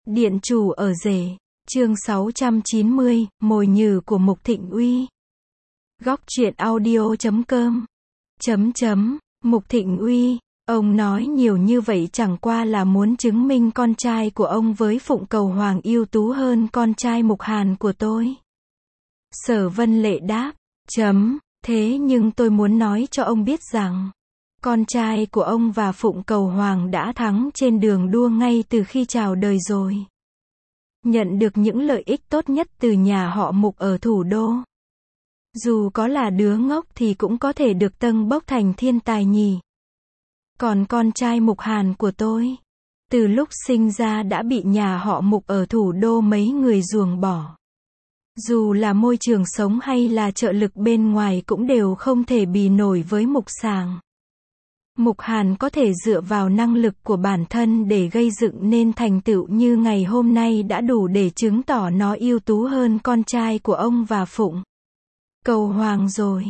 Điện chủ ở rể, chương 690, mồi nhử của Mục Thịnh Uy. Góc truyện audio.com. Mục Thịnh Uy, ông nói nhiều như vậy chẳng qua là muốn chứng minh con trai của ông với Phụng Cầu Hoàng ưu tú hơn con trai Mục Hàn của tôi. Sở Vân Lệ đáp, thế nhưng tôi muốn nói cho ông biết rằng, con trai của ông và Phụng Cầu Hoàng đã thắng trên đường đua ngay từ khi chào đời rồi. Nhận được những lợi ích tốt nhất từ nhà họ Mục ở thủ đô. Dù có là đứa ngốc thì cũng có thể được tâng bốc thành thiên tài nhỉ. Còn con trai Mục Hàn của tôi, từ lúc sinh ra đã bị nhà họ Mục ở thủ đô mấy người ruồng bỏ. Dù là môi trường sống hay là trợ lực bên ngoài cũng đều không thể bì nổi với Mục Sàng. Mục Hàn có thể dựa vào năng lực của bản thân để gây dựng nên thành tựu như ngày hôm nay đã đủ để chứng tỏ nó ưu tú hơn con trai của ông và Phụng Cầu Hoàng rồi.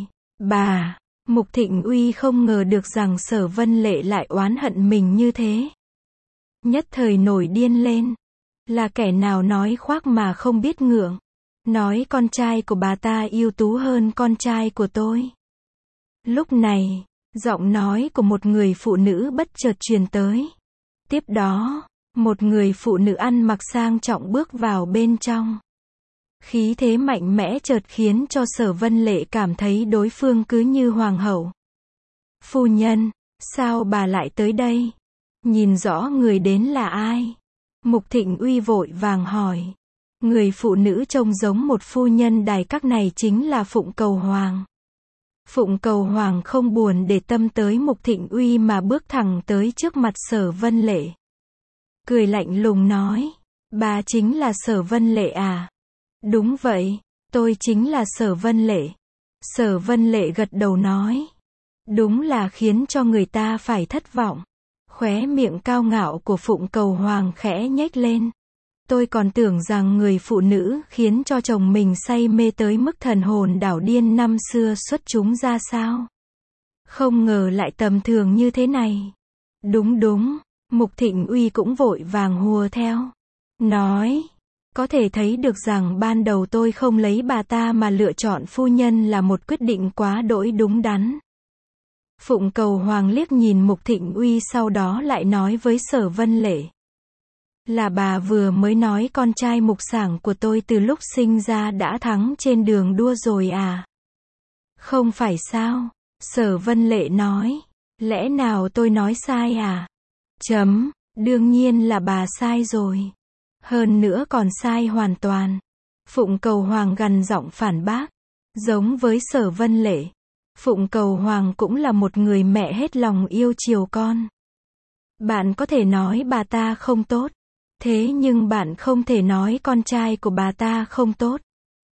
Mục Thịnh Uy không ngờ được rằng Sở Vân Lệ lại oán hận mình như thế. Nhất thời nổi điên lên. Là kẻ nào nói khoác mà không biết ngượng. Nói con trai của bà ta ưu tú hơn con trai của tôi. Lúc này, giọng nói của một người phụ nữ bất chợt truyền tới. Tiếp đó, một người phụ nữ ăn mặc sang trọng bước vào bên trong. Khí thế mạnh mẽ chợt khiến cho Sở Vân Lệ cảm thấy đối phương cứ như hoàng hậu. Phu nhân, sao bà lại tới đây? Nhìn rõ người đến là ai? Mục Thịnh Uy vội vàng hỏi. Người phụ nữ trông giống một phu nhân đài các này chính là Phụng Cầu Hoàng. Phụng Cầu Hoàng không buồn để tâm tới Mục Thịnh Uy mà bước thẳng tới trước mặt Sở Vân Lệ. Cười lạnh lùng nói, bà chính là Sở Vân Lệ à? Đúng vậy, tôi chính là Sở Vân Lệ. Sở Vân Lệ gật đầu nói. Đúng là khiến cho người ta phải thất vọng. Khóe miệng cao ngạo của Phụng Cầu Hoàng khẽ nhếch lên. Tôi còn tưởng rằng người phụ nữ khiến cho chồng mình say mê tới mức thần hồn đảo điên năm xưa xuất chúng ra sao. Không ngờ lại tầm thường như thế này. Đúng, Mục Thịnh Uy cũng vội vàng hùa theo. Nói, có thể thấy được rằng ban đầu tôi không lấy bà ta mà lựa chọn phu nhân là một quyết định quá đỗi đúng đắn. Phụng Cầu Hoàng liếc nhìn Mục Thịnh Uy sau đó lại nói với Sở Vân Lệ. Là bà vừa mới nói con trai Mục Sảng của tôi từ lúc sinh ra đã thắng trên đường đua rồi à? Không phải sao? Sở Vân Lệ nói. Lẽ nào tôi nói sai à? Đương nhiên là bà sai rồi. Hơn nữa còn sai hoàn toàn. Phụng Cầu Hoàng gằn giọng phản bác. Giống với Sở Vân Lệ, Phụng Cầu Hoàng cũng là một người mẹ hết lòng yêu chiều con. Bạn có thể nói bà ta không tốt. Thế nhưng bạn không thể nói con trai của bà ta không tốt.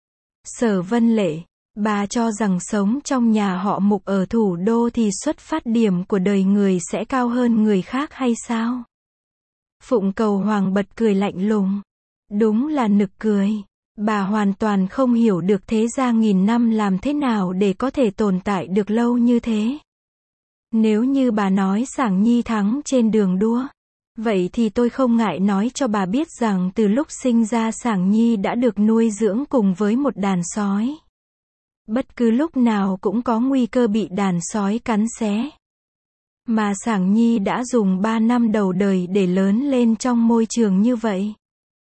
Sở Vân Lệ, bà cho rằng sống trong nhà họ Mục ở thủ đô thì xuất phát điểm của đời người sẽ cao hơn người khác hay sao? Phụng Cầu Hoàng bật cười lạnh lùng. Đúng là nực cười. Bà hoàn toàn không hiểu được thế gia nghìn năm làm thế nào để có thể tồn tại được lâu như thế. Nếu như bà nói Sảng Nhi thắng trên đường đua, vậy thì tôi không ngại nói cho bà biết rằng từ lúc sinh ra Sảng Nhi đã được nuôi dưỡng cùng với một đàn sói. Bất cứ lúc nào cũng có nguy cơ bị đàn sói cắn xé. Mà Sảng Nhi đã dùng 3 năm đầu đời để lớn lên trong môi trường như vậy.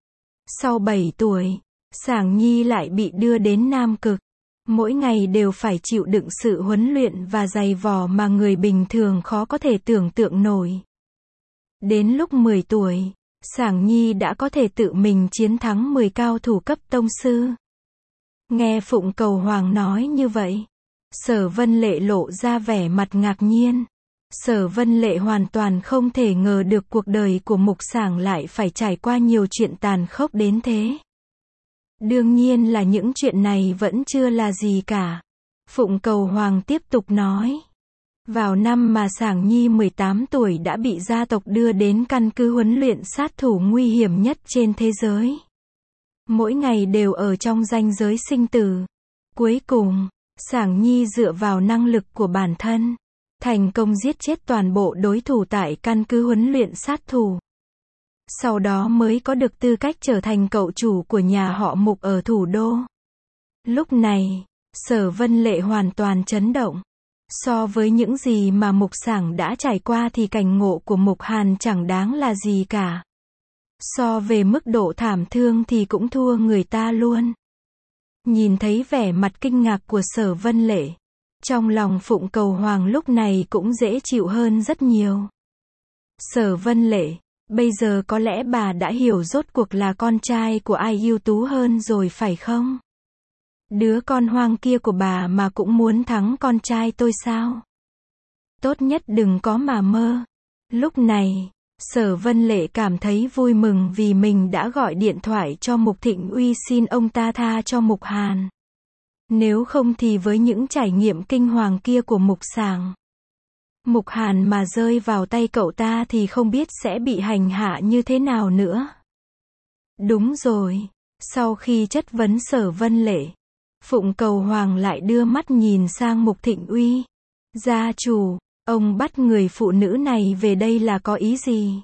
Sau 7 tuổi, Sảng Nhi lại bị đưa đến Nam Cực. Mỗi ngày đều phải chịu đựng sự huấn luyện và dày vò mà người bình thường khó có thể tưởng tượng nổi. Đến lúc 10 tuổi, Sảng Nhi đã có thể tự mình chiến thắng 10 cao thủ cấp tông sư. Nghe Phụng Cầu Hoàng nói như vậy, Sở Vân Lệ lộ ra vẻ mặt ngạc nhiên. Sở Vân Lệ hoàn toàn không thể ngờ được cuộc đời của Mục Sảng lại phải trải qua nhiều chuyện tàn khốc đến thế. Đương nhiên là những chuyện này vẫn chưa là gì cả. Phụng Cầu Hoàng tiếp tục nói. Vào năm mà Sảng Nhi 18 tuổi đã bị gia tộc đưa đến căn cứ huấn luyện sát thủ nguy hiểm nhất trên thế giới. Mỗi ngày đều ở trong ranh giới sinh tử. Cuối cùng, Sảng Nhi dựa vào năng lực của bản thân, thành công giết chết toàn bộ đối thủ tại căn cứ huấn luyện sát thủ. sau đó mới có được tư cách trở thành cậu chủ của nhà họ Mục ở thủ đô. Lúc này, Sở Vân Lệ hoàn toàn chấn động. So với những gì mà Mục Sảng đã trải qua thì cảnh ngộ của Mục Hàn chẳng đáng là gì cả. So về mức độ thảm thương thì cũng thua người ta luôn. Nhìn thấy vẻ mặt kinh ngạc của Sở Vân Lệ, trong lòng Phụng Cầu Hoàng lúc này cũng dễ chịu hơn rất nhiều. Sở Vân Lệ, bây giờ có lẽ bà đã hiểu rốt cuộc là con trai của ai ưu tú hơn rồi phải không? Đứa con hoang kia của bà mà cũng muốn thắng con trai tôi sao? Tốt nhất đừng có mà mơ. Lúc này, Sở Vân Lệ cảm thấy vui mừng vì mình đã gọi điện thoại cho Mục Thịnh Uy xin ông ta tha cho Mục Hàn. Nếu không thì với những trải nghiệm kinh hoàng kia của Mục Sảng, Mục Hàn mà rơi vào tay cậu ta thì không biết sẽ bị hành hạ như thế nào nữa. Đúng rồi, sau khi chất vấn Sở Vân Lệ, Phụng Cầu Hoàng lại đưa mắt nhìn sang Mục Thịnh Uy. Gia chủ, ông bắt người phụ nữ này về đây là có ý gì?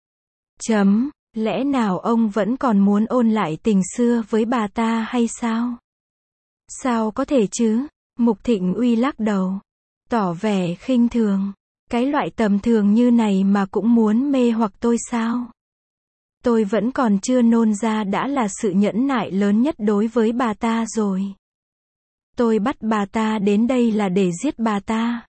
Lẽ nào ông vẫn còn muốn ôn lại tình xưa với bà ta hay sao? Sao có thể chứ? Mục Thịnh Uy lắc đầu, tỏ vẻ khinh thường. Cái loại tầm thường như này mà cũng muốn mê hoặc tôi sao? Tôi vẫn còn chưa nôn ra đã là sự nhẫn nại lớn nhất đối với bà ta rồi. Tôi bắt bà ta đến đây là để giết bà ta.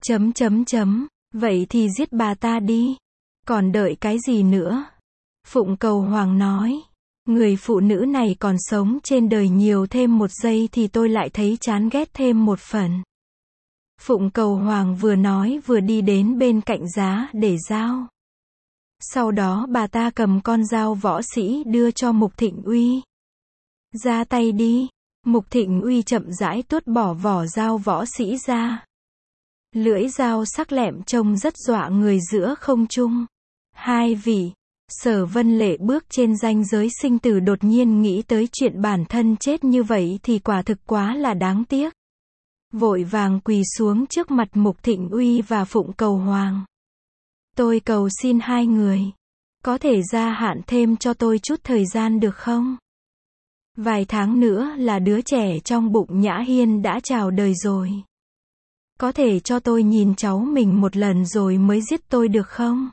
Vậy thì giết bà ta đi. Còn đợi cái gì nữa? Phụng Cầu Hoàng nói. Người phụ nữ này còn sống trên đời nhiều thêm một giây thì tôi lại thấy chán ghét thêm một phần. Phụng Cầu Hoàng vừa nói vừa đi đến bên cạnh giá để dao. Sau đó bà ta cầm con dao võ sĩ đưa cho Mục Thịnh Uy. Ra tay đi. Mục Thịnh Uy chậm rãi tuốt bỏ vỏ dao võ sĩ ra. Lưỡi dao sắc lẹm trông rất dọa người giữa không trung. Hai vị, Sở Vân Lệ bước trên ranh giới sinh tử đột nhiên nghĩ tới chuyện bản thân chết như vậy thì quả thực quá là đáng tiếc. Vội vàng quỳ xuống trước mặt Mục Thịnh Uy và Phụng Cầu Hoàng. Tôi cầu xin hai người, có thể gia hạn thêm cho tôi chút thời gian được không? Vài tháng nữa là đứa trẻ trong bụng Nhã Hiên đã chào đời rồi. Có thể cho tôi nhìn cháu mình một lần rồi mới giết tôi được không?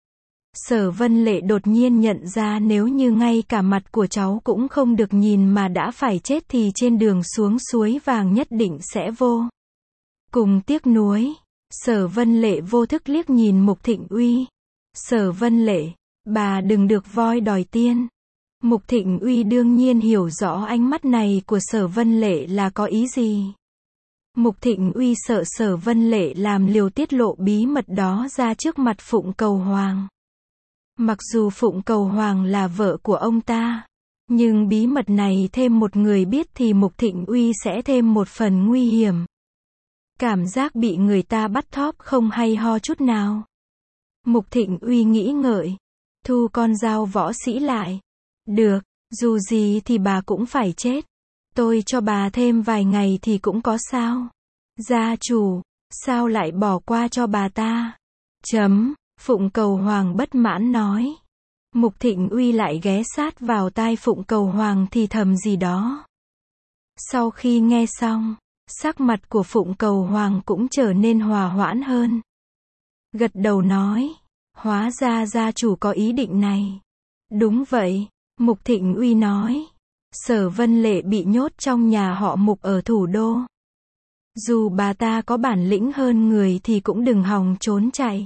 Sở Vân Lệ đột nhiên nhận ra nếu như ngay cả mặt của cháu cũng không được nhìn mà đã phải chết thì trên đường xuống suối vàng nhất định sẽ vô cùng tiếc nuối. Sở Vân Lệ vô thức liếc nhìn Mục Thịnh Uy. Sở Vân Lệ, bà đừng được voi đòi tiên. Mục Thịnh Uy đương nhiên hiểu rõ ánh mắt này của Sở Vân Lệ là có ý gì. Mục Thịnh Uy sợ Sở Vân Lệ làm liều tiết lộ bí mật đó ra trước mặt Phụng Cầu Hoàng. Mặc dù Phụng Cầu Hoàng là vợ của ông ta, nhưng bí mật này thêm một người biết thì Mục Thịnh Uy sẽ thêm một phần nguy hiểm. Cảm giác bị người ta bắt thóp không hay ho chút nào. Mục Thịnh Uy nghĩ ngợi, thu con dao võ sĩ lại. Được, dù gì thì bà cũng phải chết. Tôi cho bà thêm vài ngày thì cũng có sao. Gia chủ, sao lại bỏ qua cho bà ta? Phụng Cầu Hoàng bất mãn nói. Mục Thịnh Uy lại ghé sát vào tai Phụng Cầu Hoàng thì thầm gì đó. Sau khi nghe xong, sắc mặt của Phụng Cầu Hoàng cũng trở nên hòa hoãn hơn. Gật đầu nói, hóa ra gia chủ có ý định này. Đúng vậy, Mục Thịnh Uy nói. Sở Vân Lệ bị nhốt trong nhà họ Mục ở thủ đô. Dù bà ta có bản lĩnh hơn người thì cũng đừng hòng trốn chạy.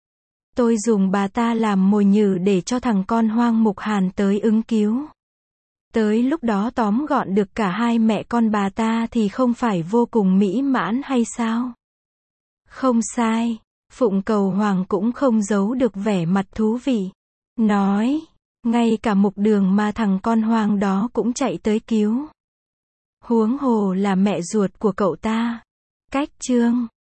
Tôi dùng bà ta làm mồi nhử để cho thằng con hoang Mục Hàn tới ứng cứu. Tới lúc đó tóm gọn được cả hai mẹ con bà ta thì không phải vô cùng mỹ mãn hay sao? Không sai, Phụng Cầu Hoàng cũng không giấu được vẻ mặt thú vị. Nói, ngay cả Mục Đường mà thằng con hoang đó cũng chạy tới cứu. Huống hồ là mẹ ruột của cậu ta. Cách chương